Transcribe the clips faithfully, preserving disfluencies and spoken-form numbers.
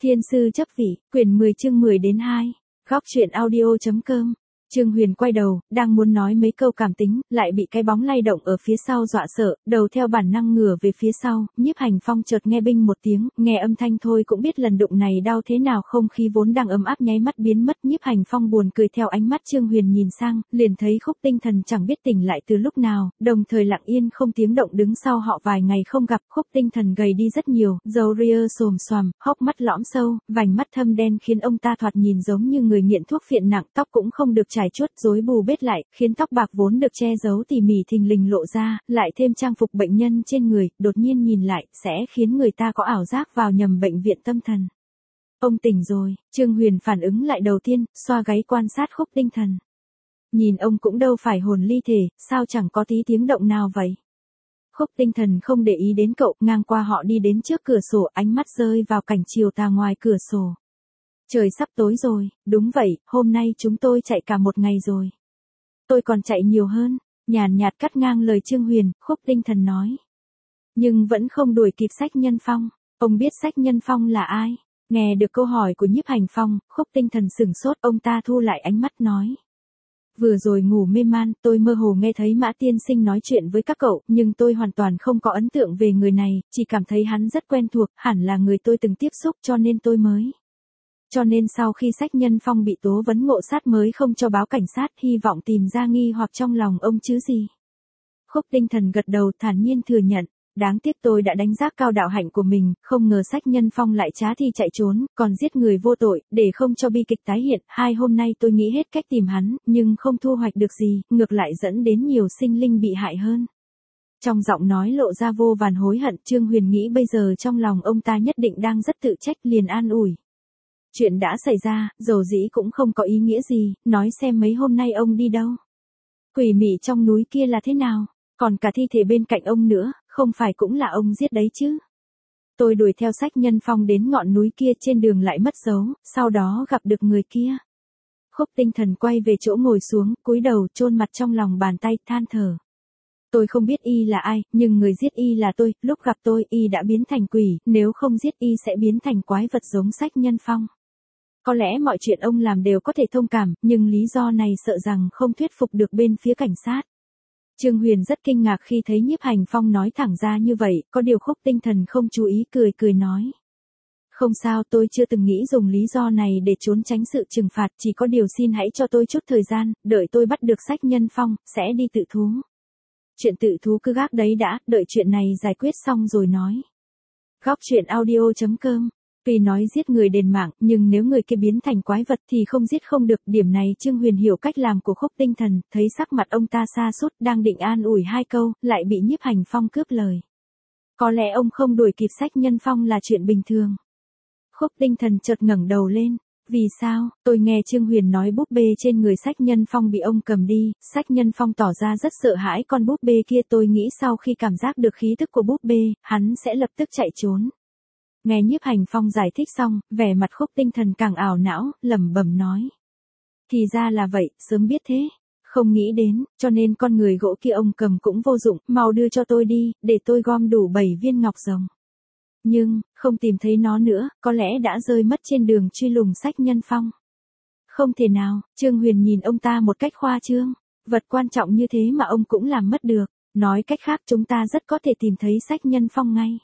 Thiên sư chấp vị, quyển mười chương mười đến hai. Góc truyện audio.com. Trương Huyền quay đầu, đang muốn nói mấy câu cảm tính, lại bị cái bóng lay động ở phía sau dọa sợ, đầu theo bản năng ngửa về phía sau. Nhiếp Hành Phong chợt nghe binh một tiếng, nghe âm thanh thôi cũng biết lần đụng này đau thế nào, không khí vốn đang ấm áp nháy mắt biến mất. Nhiếp Hành Phong buồn cười theo ánh mắt Trương Huyền nhìn sang, liền thấy Khúc Tinh Thần chẳng biết tỉnh lại từ lúc nào, đồng thời lặng yên không tiếng động đứng sau họ vài ngày không gặp. Khúc Tinh Thần gầy đi rất nhiều, râu ria xồm xoàm, hốc mắt lõm sâu, vành mắt thâm đen khiến ông ta thoạt nhìn giống như người nghiện thuốc phiện nặng, tóc cũng không được trải chuốt rối bù bết lại, khiến tóc bạc vốn được che giấu tỉ mỉ thình lình lộ ra, lại thêm trang phục bệnh nhân trên người, đột nhiên nhìn lại, sẽ khiến người ta có ảo giác vào nhầm bệnh viện tâm thần. Ông tỉnh rồi, Trương Huyền phản ứng lại đầu tiên, xoa gáy quan sát Khúc Tinh Thần. Nhìn ông cũng đâu phải hồn ly thể, sao chẳng có tí tiếng động nào vậy? Khúc Tinh Thần không để ý đến cậu, ngang qua họ đi đến trước cửa sổ, ánh mắt rơi vào cảnh chiều tà ngoài cửa sổ. Trời sắp tối rồi, đúng vậy, hôm nay chúng tôi chạy cả một ngày rồi. Tôi còn chạy nhiều hơn, nhàn nhạt cắt ngang lời Trương Huyền, Khúc Tinh Thần nói. Nhưng vẫn không đuổi kịp Sách Nhân Phong, ông biết Sách Nhân Phong là ai? Nghe được câu hỏi của Nhiếp Hành Phong, Khúc Tinh Thần sửng sốt, ông ta thu lại ánh mắt nói. Vừa rồi ngủ mê man, tôi mơ hồ nghe thấy Mã tiên sinh nói chuyện với các cậu, nhưng tôi hoàn toàn không có ấn tượng về người này, chỉ cảm thấy hắn rất quen thuộc, hẳn là người tôi từng tiếp xúc cho nên tôi mới. Cho nên sau khi Sách Nhân Phong bị tố vấn ngộ sát mới không cho báo cảnh sát, hy vọng tìm ra nghi hoặc trong lòng ông chứ gì. Khúc Tinh Thần gật đầu thản nhiên thừa nhận, đáng tiếc tôi đã đánh giá cao đạo hạnh của mình, không ngờ Sách Nhân Phong lại trá thi chạy trốn, còn giết người vô tội, để không cho bi kịch tái hiện. Hai hôm nay tôi nghĩ hết cách tìm hắn, nhưng không thu hoạch được gì, ngược lại dẫn đến nhiều sinh linh bị hại hơn. Trong giọng nói lộ ra vô vàn hối hận, Trương Huyền nghĩ bây giờ trong lòng ông ta nhất định đang rất tự trách, liền an ủi. Chuyện đã xảy ra, dầu dĩ cũng không có ý nghĩa gì, nói xem mấy hôm nay ông đi đâu. Quỷ mị trong núi kia là thế nào, còn cả thi thể bên cạnh ông nữa, không phải cũng là ông giết đấy chứ. Tôi đuổi theo Sách Nhân Phong đến ngọn núi kia, trên đường lại mất dấu, sau đó gặp được người kia. Khúc Tinh Thần quay về chỗ ngồi xuống, cúi đầu chôn mặt trong lòng bàn tay, than thở. Tôi không biết y là ai, nhưng người giết y là tôi, lúc gặp tôi y đã biến thành quỷ, nếu không giết y sẽ biến thành quái vật giống Sách Nhân Phong. Có lẽ mọi chuyện ông làm đều có thể thông cảm, nhưng lý do này sợ rằng không thuyết phục được bên phía cảnh sát. Trương Huyền rất kinh ngạc khi thấy Nhiếp Hành Phong nói thẳng ra như vậy, có điều Khúc Tinh Thần không chú ý, cười cười nói. Không sao, tôi chưa từng nghĩ dùng lý do này để trốn tránh sự trừng phạt, chỉ có điều xin hãy cho tôi chút thời gian, đợi tôi bắt được Sách Nhân Phong, sẽ đi tự thú. Chuyện tự thú cứ gác đấy đã, đợi chuyện này giải quyết xong rồi nói. Góc truyện audio.com. Vì nói giết người đền mạng, nhưng nếu người kia biến thành quái vật thì không giết không được, điểm này Trương Huyền hiểu cách làm của Khúc Tinh Thần, thấy sắc mặt ông ta sa sút, đang định an ủi hai câu, lại bị Nhiếp Hành Phong cướp lời. Có lẽ ông không đuổi kịp Sách Nhân Phong là chuyện bình thường. Khúc Tinh Thần chợt ngẩng đầu lên. Vì sao? Tôi nghe Trương Huyền nói búp bê trên người Sách Nhân Phong bị ông cầm đi, Sách Nhân Phong tỏ ra rất sợ hãi con búp bê kia, tôi nghĩ sau khi cảm giác được khí tức của búp bê, hắn sẽ lập tức chạy trốn. Nghe Nhiếp Hành Phong giải thích xong, vẻ mặt Khúc Tinh Thần càng ảo não, lẩm bẩm nói. Thì ra là vậy, sớm biết thế. Không nghĩ đến, cho nên con người gỗ kia ông cầm cũng vô dụng, mau đưa cho tôi đi, để tôi gom đủ bảy viên ngọc rồng. Nhưng, không tìm thấy nó nữa, có lẽ đã rơi mất trên đường truy lùng Sách Nhân Phong. Không thể nào, Trương Huyền nhìn ông ta một cách khoa trương. Vật quan trọng như thế mà ông cũng làm mất được. Nói cách khác chúng ta rất có thể tìm thấy Sách Nhân Phong ngay.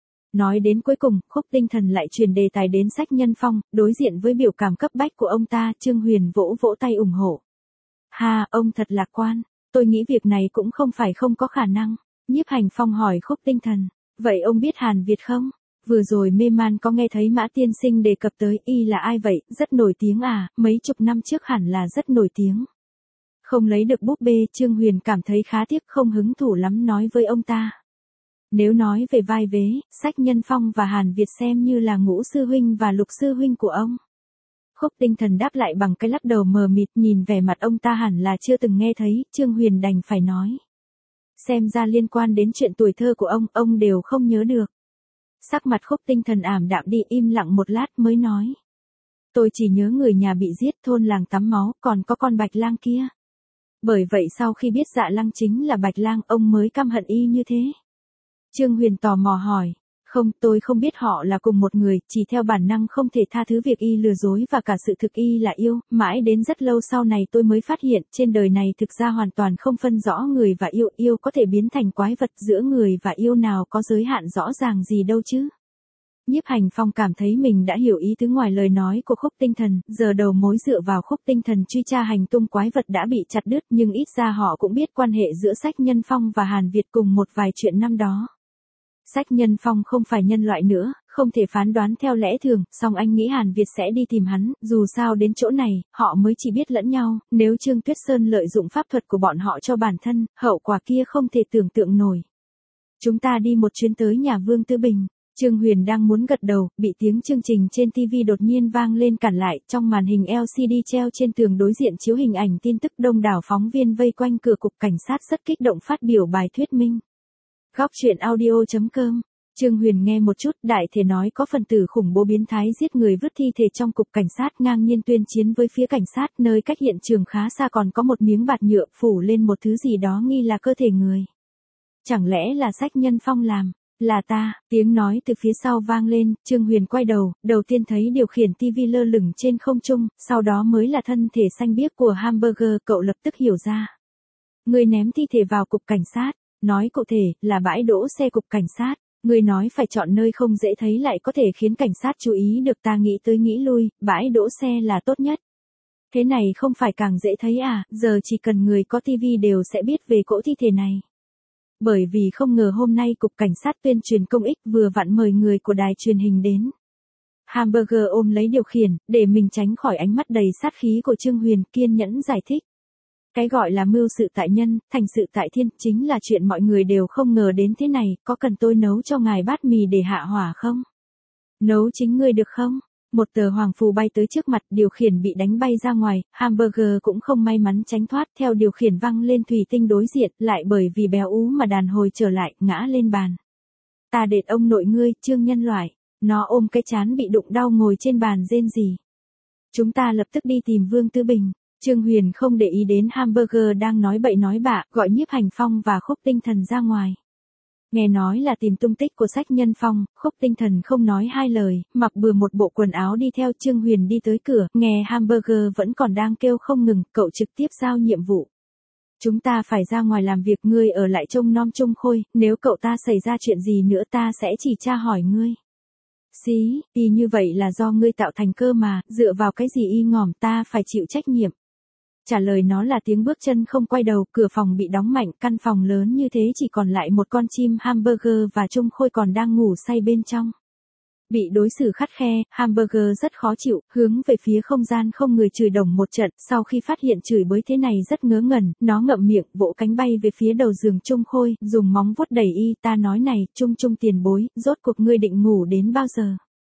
Nói đến cuối cùng, Khúc Tinh Thần lại truyền đề tài đến Sách Nhân Phong, đối diện với biểu cảm cấp bách của ông ta, Trương Huyền vỗ vỗ tay ủng hộ. Ha, ông thật lạc quan, tôi nghĩ việc này cũng không phải không có khả năng. Nhiếp Hành Phong hỏi Khúc Tinh Thần, vậy ông biết Hàn Việt không? Vừa rồi mê man có nghe thấy Mã tiên sinh đề cập tới, y là ai vậy, rất nổi tiếng à, mấy chục năm trước hẳn là rất nổi tiếng. Không lấy được búp bê, Trương Huyền cảm thấy khá tiếc, không hứng thú lắm nói với ông ta. Nếu nói về vai vế, Sách Nhân Phong và Hàn Việt xem như là Ngũ sư huynh và Lục sư huynh của ông. Khúc Tinh Thần đáp lại bằng cái lắc đầu mờ mịt, nhìn vẻ mặt ông ta hẳn là chưa từng nghe thấy, Trương Huyền đành phải nói. Xem ra liên quan đến chuyện tuổi thơ của ông, ông đều không nhớ được. Sắc mặt Khúc Tinh Thần ảm đạm đi, im lặng một lát mới nói. Tôi chỉ nhớ người nhà bị giết, thôn làng tắm máu, còn có con Bạch Lang kia. Bởi vậy sau khi biết Dạ Lăng chính là Bạch Lang, ông mới căm hận y như thế. Trương Huyền tò mò hỏi, Không, tôi không biết họ là cùng một người, chỉ theo bản năng không thể tha thứ việc y lừa dối và cả sự thực y là yêu, mãi đến rất lâu sau này tôi mới phát hiện, trên đời này thực ra hoàn toàn không phân rõ người và yêu, yêu có thể biến thành quái vật, giữa người và yêu nào có giới hạn rõ ràng gì đâu chứ. Nhiếp Hành Phong cảm thấy mình đã hiểu ý tứ ngoài lời nói của Khúc Tinh Thần, giờ đầu mối dựa vào Khúc Tinh Thần truy tra hành tung quái vật đã bị chặt đứt, nhưng ít ra họ cũng biết quan hệ giữa Sách Nhân Phong và Hàn Việt cùng một vài chuyện năm đó. Sách Nhân Phong không phải nhân loại nữa, không thể phán đoán theo lẽ thường, song anh nghĩ Hàn Việt sẽ đi tìm hắn, dù sao đến chỗ này, họ mới chỉ biết lẫn nhau, nếu Trương Tuyết Sơn lợi dụng pháp thuật của bọn họ cho bản thân, hậu quả kia không thể tưởng tượng nổi. Chúng ta đi một chuyến tới nhà Vương Tư Bình. Trương Huyền đang muốn gật đầu, bị tiếng chương trình trên ti vi đột nhiên vang lên cản lại, trong màn hình lờ xê đê treo trên tường đối diện chiếu hình ảnh tin tức, đông đảo phóng viên vây quanh cửa cục cảnh sát rất kích động phát biểu bài thuyết minh. Góc truyện audio chấm com. Trương Huyền nghe một chút, đại thể nói có phần tử khủng bố biến thái giết người vứt thi thể trong cục cảnh sát, ngang nhiên tuyên chiến với phía cảnh sát, nơi cách hiện trường khá xa còn có một miếng bạt nhựa phủ lên một thứ gì đó nghi là cơ thể người. Chẳng lẽ là Sách Nhân Phong làm? Là ta, tiếng nói từ phía sau vang lên, Trương Huyền quay đầu, đầu tiên thấy điều khiển ti vi lơ lửng trên không trung, sau đó mới là thân thể xanh biếc của Hamburger, cậu lập tức hiểu ra. Người ném thi thể vào cục cảnh sát, nói cụ thể là bãi đỗ xe cục cảnh sát, người nói phải chọn nơi không dễ thấy lại có thể khiến cảnh sát chú ý được, ta nghĩ tới nghĩ lui, bãi đỗ xe là tốt nhất. Thế này không phải càng dễ thấy à, giờ chỉ cần người có ti vi đều sẽ biết về cỗ thi thể này. Bởi vì không ngờ hôm nay cục cảnh sát tuyên truyền công ích vừa vặn mời người của đài truyền hình đến. Hamburger ôm lấy điều khiển, để mình tránh khỏi ánh mắt đầy sát khí của Trương Huyền, kiên nhẫn giải thích. Cái gọi là mưu sự tại nhân, thành sự tại thiên, chính là chuyện mọi người đều không ngờ đến thế này, có cần tôi nấu cho ngài bát mì để hạ hỏa không? Nấu chính ngươi được không? Một tờ hoàng phù bay tới trước mặt, điều khiển bị đánh bay ra ngoài, Hamburger cũng không may mắn tránh thoát, theo điều khiển văng lên thủy tinh đối diện, lại bởi vì béo ú mà đàn hồi trở lại, ngã lên bàn. Ta đệt ông nội ngươi, Trương nhân loại, nó ôm cái chán bị đụng đau ngồi trên bàn rên rỉ. Chúng ta lập tức đi tìm Vương Tư Bình. Trương Huyền không để ý đến Hamburger đang nói bậy nói bạ, gọi Nhiếp Hành Phong và Khúc Tinh Thần ra ngoài. Nghe nói là tìm tung tích của Sách Nhân Phong, Khúc Tinh Thần không nói hai lời, mặc bừa một bộ quần áo đi theo Trương Huyền đi tới cửa, nghe Hamburger vẫn còn đang kêu không ngừng, cậu trực tiếp giao nhiệm vụ. Chúng ta phải ra ngoài làm việc, ngươi ở lại trông nom Trung Khôi, nếu cậu ta xảy ra chuyện gì nữa ta sẽ chỉ tra hỏi ngươi. Xí, y như vậy là do ngươi tạo thành cơ mà, dựa vào cái gì y ngòm, ta phải chịu trách nhiệm. Trả lời nó là tiếng bước chân không quay đầu, cửa phòng bị đóng mạnh, căn phòng lớn như thế chỉ còn lại một con chim Hamburger và Trung Khôi còn đang ngủ say bên trong. Bị đối xử khắt khe, Hamburger rất khó chịu, hướng về phía không gian không người chửi đồng một trận, sau khi phát hiện chửi bới thế này rất ngớ ngẩn, nó ngậm miệng, vỗ cánh bay về phía đầu giường Trung Khôi, dùng móng vuốt đẩy y, ta nói này, Trung Trung tiền bối, rốt cuộc ngươi định ngủ đến bao giờ?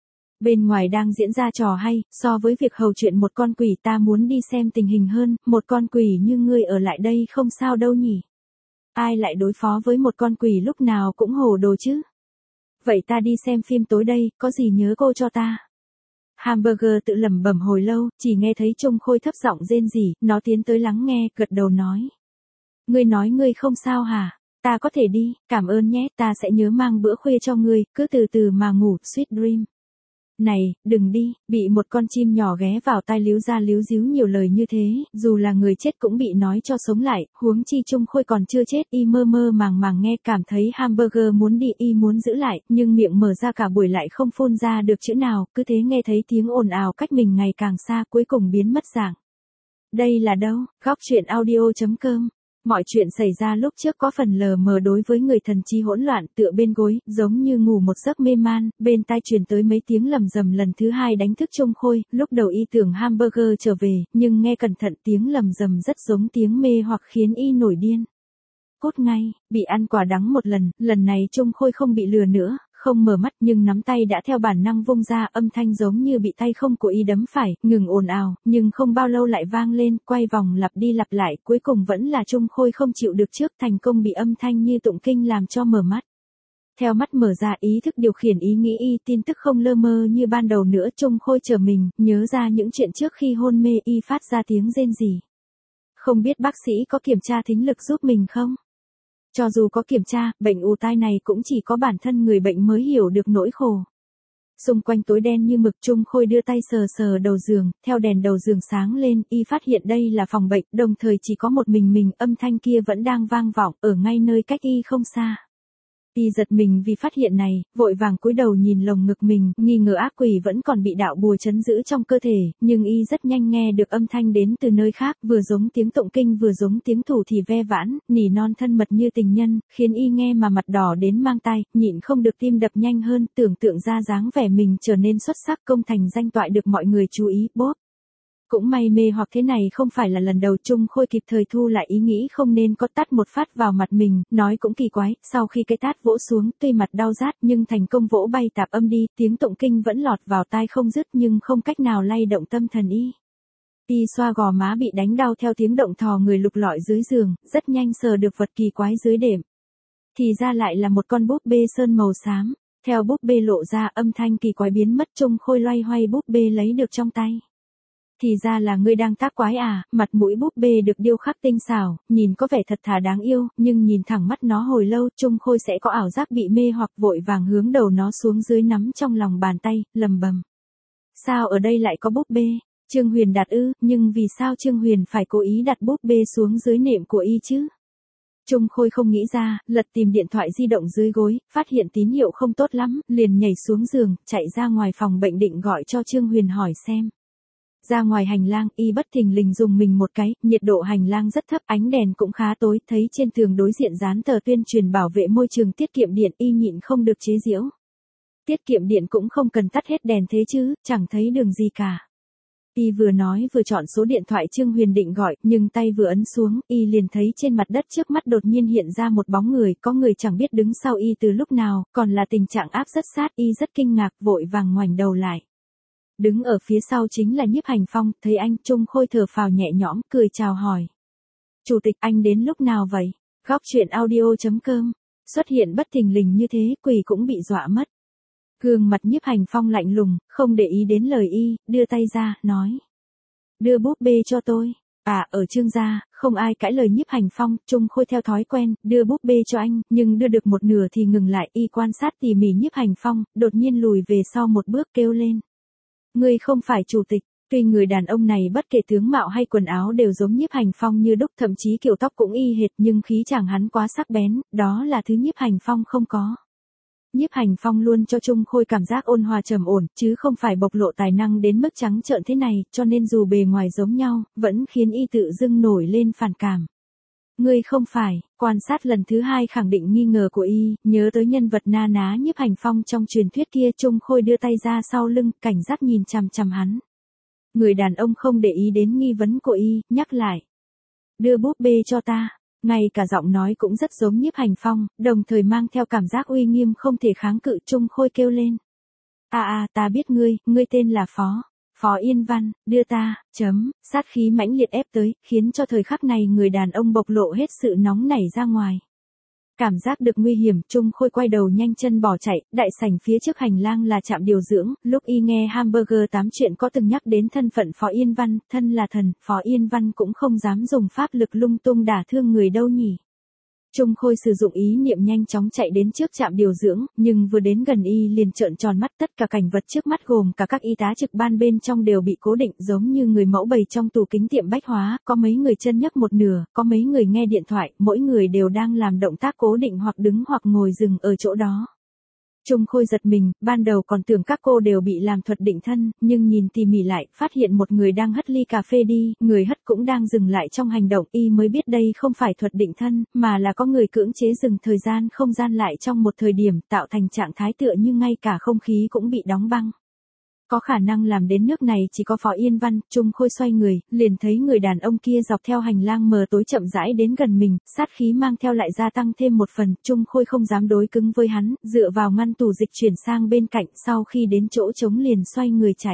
Bên ngoài đang diễn ra trò hay, so với việc hầu chuyện một con quỷ ta muốn đi xem tình hình hơn, một con quỷ như ngươi ở lại đây không sao đâu nhỉ. Ai lại đối phó với một con quỷ lúc nào cũng hồ đồ chứ. Vậy ta đi xem phim tối đây, có gì nhớ cô cho ta. Hamburger tự lẩm bẩm hồi lâu, chỉ nghe thấy Trung Khôi thấp giọng rên rỉ, nó tiến tới lắng nghe, gật đầu nói. Ngươi nói ngươi không sao hả? Ta có thể đi, cảm ơn nhé, ta sẽ nhớ mang bữa khuya cho ngươi, cứ từ từ mà ngủ, sweet dream. Này, đừng đi, bị một con chim nhỏ ghé vào tai líu ra líu díu nhiều lời như thế, dù là người chết cũng bị nói cho sống lại, huống chi Trung Khôi còn chưa chết, y mơ mơ màng màng nghe cảm thấy Hamburger muốn đi, y muốn giữ lại, nhưng miệng mở ra cả buổi lại không phun ra được chữ nào, cứ thế nghe thấy tiếng ồn ào cách mình ngày càng xa, cuối cùng biến mất dạng. Đây là đâu? Góc truyện audio chấm com. Mọi chuyện xảy ra lúc trước có phần lờ mờ đối với người thần trí hỗn loạn, tựa bên gối, giống như ngủ một giấc mê man, bên tai truyền tới mấy tiếng lầm rầm lần thứ hai đánh thức Trung Khôi, lúc đầu y tưởng Hamburger trở về, nhưng nghe cẩn thận tiếng lầm rầm rất giống tiếng mê hoặc khiến y nổi điên. Cút ngay, bị ăn quả đắng một lần, lần này Trung Khôi không bị lừa nữa. Không mở mắt nhưng nắm tay đã theo bản năng vung ra, âm thanh giống như bị tay không của y đấm phải, ngừng ồn ào, nhưng không bao lâu lại vang lên, quay vòng lặp đi lặp lại, cuối cùng vẫn là Trung Khôi không chịu được trước, thành công bị âm thanh như tụng kinh làm cho mở mắt. Theo mắt mở ra, ý thức điều khiển ý nghĩ y, tin tức không lơ mơ như ban đầu nữa, Trung Khôi trở mình, nhớ ra những chuyện trước khi hôn mê, y phát ra tiếng rên rỉ. Không biết bác sĩ có kiểm tra thính lực giúp mình không? Cho dù có kiểm tra, bệnh ù tai này cũng chỉ có bản thân người bệnh mới hiểu được nỗi khổ. Xung quanh tối đen như mực, Chung Khôi đưa tay sờ sờ đầu giường, theo đèn đầu giường sáng lên, y phát hiện đây là phòng bệnh, đồng thời chỉ có một mình mình, âm thanh kia vẫn đang vang vọng, ở ngay nơi cách y không xa. Y giật mình vì phát hiện này, vội vàng cúi đầu nhìn lồng ngực mình, nghi ngờ ác quỷ vẫn còn bị đạo bùa trấn giữ trong cơ thể, nhưng y rất nhanh nghe được âm thanh đến từ nơi khác, vừa giống tiếng tụng kinh vừa giống tiếng thủ thì ve vãn, nỉ non thân mật như tình nhân, khiến y nghe mà mặt đỏ đến mang tai, nhịn không được tim đập nhanh hơn, tưởng tượng ra dáng vẻ mình trở nên xuất sắc, công thành danh toại được mọi người chú ý, bốp. Cũng may mê hoặc thế này không phải là lần đầu, Chung Khôi kịp thời thu lại ý nghĩ không nên có tát một phát vào mặt mình, nói cũng kỳ quái, sau khi cái tát vỗ xuống, tuy mặt đau rát nhưng thành công vỗ bay tạp âm đi, tiếng tụng kinh vẫn lọt vào tai không dứt nhưng không cách nào lay động tâm thần y. Y xoa gò má bị đánh đau theo tiếng động thò người lục lọi dưới giường, rất nhanh sờ được vật kỳ quái dưới đệm. Thì ra lại là một con búp bê sơn màu xám, theo búp bê lộ ra âm thanh kỳ quái biến mất, Chung Khôi loay hoay búp bê lấy được trong tay. Thì ra là ngươi đang tác quái à, mặt mũi búp bê được điêu khắc tinh xảo, nhìn có vẻ thật thà đáng yêu, nhưng nhìn thẳng mắt nó hồi lâu, Chung Khôi sẽ có ảo giác bị mê hoặc, vội vàng hướng đầu nó xuống dưới nắm trong lòng bàn tay, lầm bầm. Sao ở đây lại có búp bê? Trương Huyền đặt ư, nhưng vì sao Trương Huyền phải cố ý đặt búp bê xuống dưới nệm của y chứ? Chung Khôi không nghĩ ra, lật tìm điện thoại di động dưới gối, phát hiện tín hiệu không tốt lắm, liền nhảy xuống giường, chạy ra ngoài phòng bệnh định gọi cho Trương Huyền hỏi xem. Ra ngoài hành lang, y bất thình lình dùng mình một cái, nhiệt độ hành lang rất thấp, ánh đèn cũng khá tối, thấy trên tường đối diện dán tờ tuyên truyền bảo vệ môi trường tiết kiệm điện, y nhịn không được chế giễu. Tiết kiệm điện cũng không cần tắt hết đèn thế chứ, chẳng thấy đường gì cả. Y vừa nói vừa chọn số điện thoại Trương Huyền định gọi, nhưng tay vừa ấn xuống, y liền thấy trên mặt đất trước mắt đột nhiên hiện ra một bóng người, có người chẳng biết đứng sau y từ lúc nào, còn là tình trạng áp rất sát, y rất kinh ngạc, vội vàng ngoảnh đầu lại. Đứng ở phía sau chính là Nhiếp Hành Phong, thấy anh, Chung Khôi thở phào nhẹ nhõm, cười chào hỏi. Chủ tịch, anh đến lúc nào vậy? Góc truyện audio chấm com. Xuất hiện bất thình lình như thế, quỷ cũng bị dọa mất. Gương mặt Nhiếp Hành Phong lạnh lùng, không để ý đến lời y, đưa tay ra, nói. Đưa búp bê cho tôi. À, ở Trương gia, không ai cãi lời Nhiếp Hành Phong, Chung Khôi theo thói quen, đưa búp bê cho anh, nhưng đưa được một nửa thì ngừng lại, y quan sát tỉ mỉ Nhiếp Hành Phong, đột nhiên lùi về sau một bước kêu lên. Ngươi không phải chủ tịch. Tuy người đàn ông này bất kể tướng mạo hay quần áo đều giống Nhiếp Hành Phong như đúc, thậm chí kiểu tóc cũng y hệt, nhưng khí chàng hắn quá sắc bén, đó là thứ Nhiếp Hành Phong không có. Nhiếp Hành Phong luôn cho Chung Khôi cảm giác ôn hòa trầm ổn, chứ không phải bộc lộ tài năng đến mức trắng trợn thế này, cho nên dù bề ngoài giống nhau, vẫn khiến y tự dưng nổi lên phản cảm. Ngươi không phải, quan sát lần thứ hai khẳng định nghi ngờ của y, nhớ tới nhân vật na ná Nhiếp Hành Phong trong truyền thuyết kia, Chung Khôi đưa tay ra sau lưng, cảnh giác nhìn chằm chằm hắn. Người đàn ông không để ý đến nghi vấn của y, nhắc lại. Đưa búp bê cho ta. Ngay cả giọng nói cũng rất giống Nhiếp Hành Phong, đồng thời mang theo cảm giác uy nghiêm không thể kháng cự. Chung Khôi kêu lên. À à, ta biết ngươi, ngươi tên là Phó. Phó Yên Văn, đưa ta, chấm, sát khí mãnh liệt ép tới, khiến cho thời khắc này người đàn ông bộc lộ hết sự nóng nảy ra ngoài. Cảm giác được nguy hiểm, Chung Khôi quay đầu nhanh chân bỏ chạy, đại sảnh phía trước hành lang là trạm điều dưỡng, lúc y nghe Hamburger tám chuyện có từng nhắc đến thân phận Phó Yên Văn, thân là thần, Phó Yên Văn cũng không dám dùng pháp lực lung tung đả thương người đâu nhỉ. Chung Khôi sử dụng ý niệm nhanh chóng chạy đến trước trạm điều dưỡng, nhưng vừa đến gần y liền trợn tròn mắt, tất cả cảnh vật trước mắt gồm cả các y tá trực ban bên trong đều bị cố định giống như người mẫu bày trong tủ kính tiệm bách hóa, có mấy người chân nhấc một nửa, có mấy người nghe điện thoại, mỗi người đều đang làm động tác cố định hoặc đứng hoặc ngồi dừng ở chỗ đó. Chung Khôi giật mình, ban đầu còn tưởng các cô đều bị làm thuật định thân, nhưng nhìn tỉ mỉ lại, phát hiện một người đang hất ly cà phê đi, người hất cũng đang dừng lại trong hành động, y mới biết đây không phải thuật định thân, mà là có người cưỡng chế dừng thời gian không gian lại trong một thời điểm, tạo thành trạng thái tựa như ngay cả không khí cũng bị đóng băng. Có khả năng làm đến nước này chỉ có Phó Yên Văn. Chung Khôi xoay người, liền thấy người đàn ông kia dọc theo hành lang mờ tối chậm rãi đến gần mình, sát khí mang theo lại gia tăng thêm một phần. Chung Khôi không dám đối cứng với hắn, dựa vào ngăn tủ dịch chuyển sang bên cạnh, sau khi đến chỗ trống liền xoay người chạy.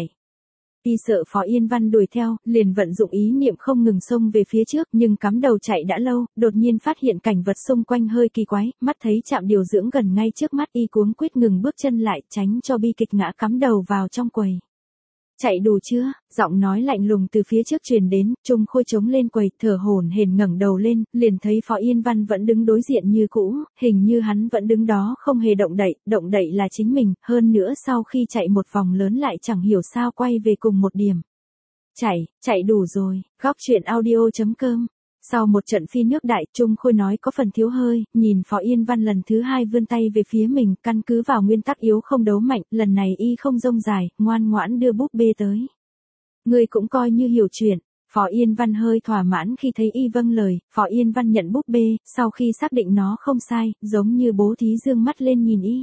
Y sợ Phó Yên Văn đuổi theo, liền vận dụng ý niệm không ngừng xông về phía trước, nhưng cắm đầu chạy đã lâu, đột nhiên phát hiện cảnh vật xung quanh hơi kỳ quái, mắt thấy trạm điều dưỡng gần ngay trước mắt, y cuống quýt ngừng bước chân lại, tránh cho bi kịch ngã cắm đầu vào trong quầy. Chạy đủ chưa? Giọng nói lạnh lùng từ phía trước truyền đến, Trung Khôi chống lên quầy, thở hổn hển ngẩng đầu lên, liền thấy Phó Yên Văn vẫn đứng đối diện như cũ, hình như hắn vẫn đứng đó không hề động đậy, động đậy là chính mình, hơn nữa sau khi chạy một vòng lớn lại chẳng hiểu sao quay về cùng một điểm. Chạy, chạy đủ rồi, góc truyện audio chấm com. Sau một trận phi nước đại, Trung Khôi nói có phần thiếu hơi, nhìn Phó Yên Văn lần thứ hai vươn tay về phía mình, căn cứ vào nguyên tắc yếu không đấu mạnh, lần này y không rông dài, ngoan ngoãn đưa búp bê tới. Ngươi cũng coi như hiểu chuyện. Phó Yên Văn hơi thỏa mãn khi thấy y vâng lời, Phó Yên Văn nhận búp bê, sau khi xác định nó không sai, giống như bố thí dương mắt lên nhìn y.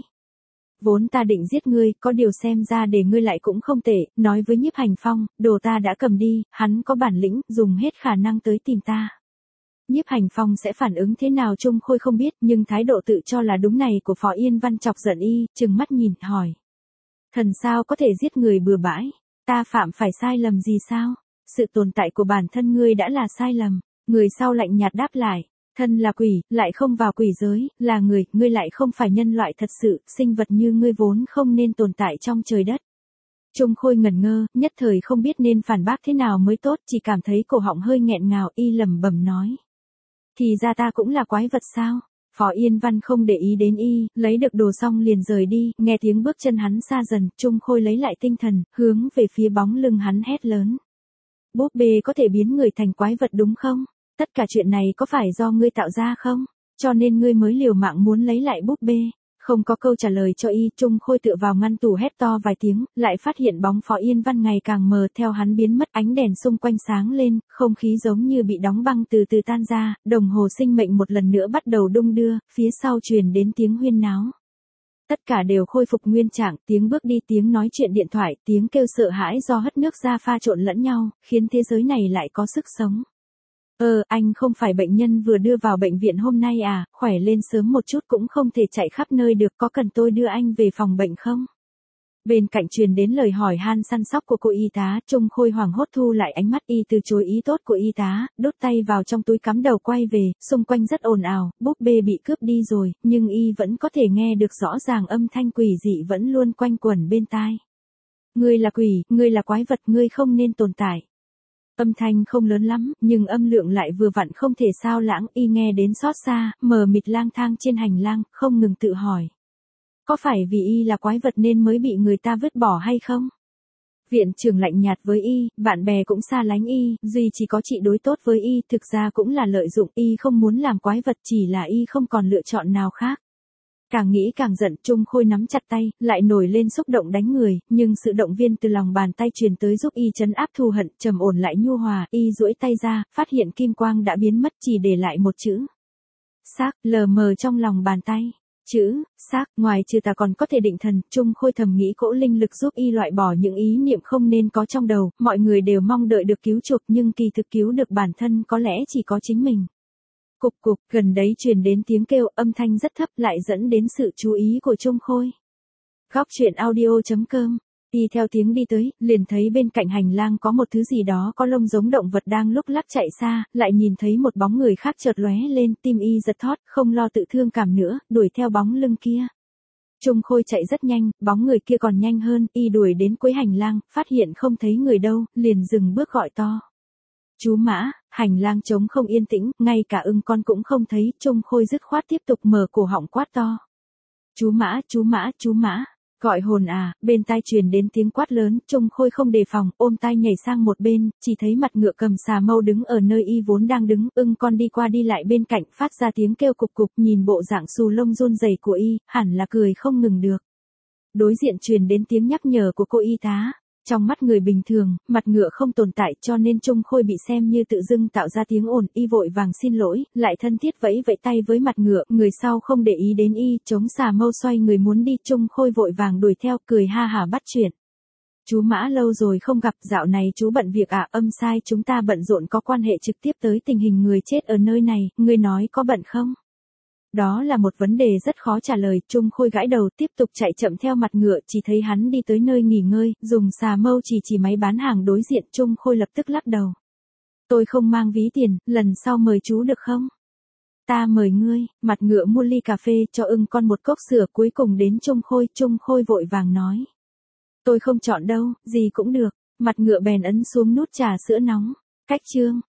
Vốn ta định giết ngươi, có điều xem ra để ngươi lại cũng không tệ, nói với Nhiếp Hành Phong, đồ ta đã cầm đi, hắn có bản lĩnh, dùng hết khả năng tới tìm ta. Nhiếp Hành Phong sẽ phản ứng thế nào Trung Khôi không biết, nhưng thái độ tự cho là đúng này của Phó Yên Văn chọc giận y, trừng mắt nhìn, hỏi. Thần sao có thể giết người bừa bãi? Ta phạm phải sai lầm gì sao? Sự tồn tại của bản thân ngươi đã là sai lầm. Người sau lạnh nhạt đáp lại. Thân là quỷ, lại không vào quỷ giới, là người, ngươi lại không phải nhân loại thật sự, sinh vật như ngươi vốn không nên tồn tại trong trời đất. Trung Khôi ngẩn ngơ, nhất thời không biết nên phản bác thế nào mới tốt, chỉ cảm thấy cổ họng hơi nghẹn ngào, y lẩm bẩm nói. Thì ra ta cũng là quái vật sao? Phó Yên Văn không để ý đến y, lấy được đồ xong liền rời đi, nghe tiếng bước chân hắn xa dần, Trung Khôi lấy lại tinh thần, hướng về phía bóng lưng hắn hét lớn. Búp bê có thể biến người thành quái vật đúng không? Tất cả chuyện này có phải do ngươi tạo ra không? Cho nên ngươi mới liều mạng muốn lấy lại búp bê. Không có câu trả lời cho y, Trung Khôi tựa vào ngăn tủ hét to vài tiếng, lại phát hiện bóng Phó Yên Văn ngày càng mờ, theo hắn biến mất, ánh đèn xung quanh sáng lên, không khí giống như bị đóng băng từ từ tan ra, đồng hồ sinh mệnh một lần nữa bắt đầu đung đưa, phía sau truyền đến tiếng huyên náo. Tất cả đều khôi phục nguyên trạng, tiếng bước đi, tiếng nói chuyện điện thoại, tiếng kêu sợ hãi do hất nước ra pha trộn lẫn nhau, khiến thế giới này lại có sức sống. Ờ, anh không phải bệnh nhân vừa đưa vào bệnh viện hôm nay à, khỏe lên sớm một chút cũng không thể chạy khắp nơi được, có cần tôi đưa anh về phòng bệnh không? Bên cạnh truyền đến lời hỏi han săn sóc của cô y tá, Trung Khôi hoảng hốt thu lại ánh mắt y từ chối ý tốt của y tá, đút tay vào trong túi cắm đầu quay về, xung quanh rất ồn ào, búp bê bị cướp đi rồi, nhưng y vẫn có thể nghe được rõ ràng âm thanh quỷ dị vẫn luôn quanh quẩn bên tai. Ngươi là quỷ, ngươi là quái vật, ngươi không nên tồn tại. Âm thanh không lớn lắm, nhưng âm lượng lại vừa vặn không thể sao lãng, y nghe đến xót xa, mờ mịt lang thang trên hành lang, không ngừng tự hỏi. Có phải vì y là quái vật nên mới bị người ta vứt bỏ hay không? Viện trưởng lạnh nhạt với y, bạn bè cũng xa lánh y, duy chỉ có chị đối tốt với y, thực ra cũng là lợi dụng y không muốn làm quái vật, chỉ là y không còn lựa chọn nào khác. Càng nghĩ càng giận, Trung Khôi nắm chặt tay, lại nổi lên xúc động đánh người, nhưng sự động viên từ lòng bàn tay truyền tới giúp y trấn áp thù hận, trầm ổn lại nhu hòa, y duỗi tay ra, phát hiện kim quang đã biến mất, chỉ để lại một chữ. Xác, lờ mờ trong lòng bàn tay. Chữ, xác, ngoài trừ ta còn có thể định thần, Trung Khôi thầm nghĩ cỗ linh lực giúp y loại bỏ những ý niệm không nên có trong đầu, mọi người đều mong đợi được cứu chuộc nhưng kỳ thực cứu được bản thân có lẽ chỉ có chính mình. Cục cục, gần đấy truyền đến tiếng kêu, âm thanh rất thấp lại dẫn đến sự chú ý của Trung Khôi. Góc truyện audio chấm com. Y theo tiếng đi tới, liền thấy bên cạnh hành lang có một thứ gì đó có lông giống động vật đang lúc lắc chạy xa, lại nhìn thấy một bóng người khác chợt lóe lên, tim y giật thót, không lo tự thương cảm nữa, đuổi theo bóng lưng kia. Trung Khôi chạy rất nhanh, bóng người kia còn nhanh hơn, y đuổi đến cuối hành lang, phát hiện không thấy người đâu, liền dừng bước gọi to. Chú Mã, hành lang trống không yên tĩnh, ngay cả ưng con cũng không thấy, Trung Khôi dứt khoát tiếp tục mở cổ họng quát to. Chú Mã, chú Mã, chú Mã. Gọi hồn à, bên tai truyền đến tiếng quát lớn, Trung Khôi không đề phòng, ôm tai nhảy sang một bên, chỉ thấy mặt ngựa cầm xà mâu đứng ở nơi y vốn đang đứng, ưng con đi qua đi lại bên cạnh, phát ra tiếng kêu cục cục, nhìn bộ dạng xù lông run rẩy của y, hẳn là cười không ngừng được. Đối diện truyền đến tiếng nhắc nhở của cô y tá. Trong mắt người bình thường, mặt ngựa không tồn tại cho nên Trung Khôi bị xem như tự dưng tạo ra tiếng ồn, y vội vàng xin lỗi, lại thân thiết vẫy vẫy tay với mặt ngựa, người sau không để ý đến y, chống xà mâu xoay người muốn đi, Trung Khôi vội vàng đuổi theo, cười ha hả bắt chuyện. Chú Mã lâu rồi không gặp, dạo này chú bận việc à, âm sai, chúng ta bận rộn có quan hệ trực tiếp tới tình hình người chết ở nơi này, ngươi nói có bận không? Đó là một vấn đề rất khó trả lời, Trung Khôi gãi đầu tiếp tục chạy chậm theo mặt ngựa, chỉ thấy hắn đi tới nơi nghỉ ngơi, dùng xà mâu chỉ chỉ máy bán hàng đối diện, Trung Khôi lập tức lắc đầu. Tôi không mang ví tiền, lần sau mời chú được không? Ta mời ngươi, mặt ngựa mua ly cà phê cho ưng con một cốc sữa, cuối cùng đến Trung Khôi, Trung Khôi vội vàng nói. Tôi không chọn đâu, gì cũng được. Mặt ngựa bèn ấn xuống nút trà sữa nóng. Cách chương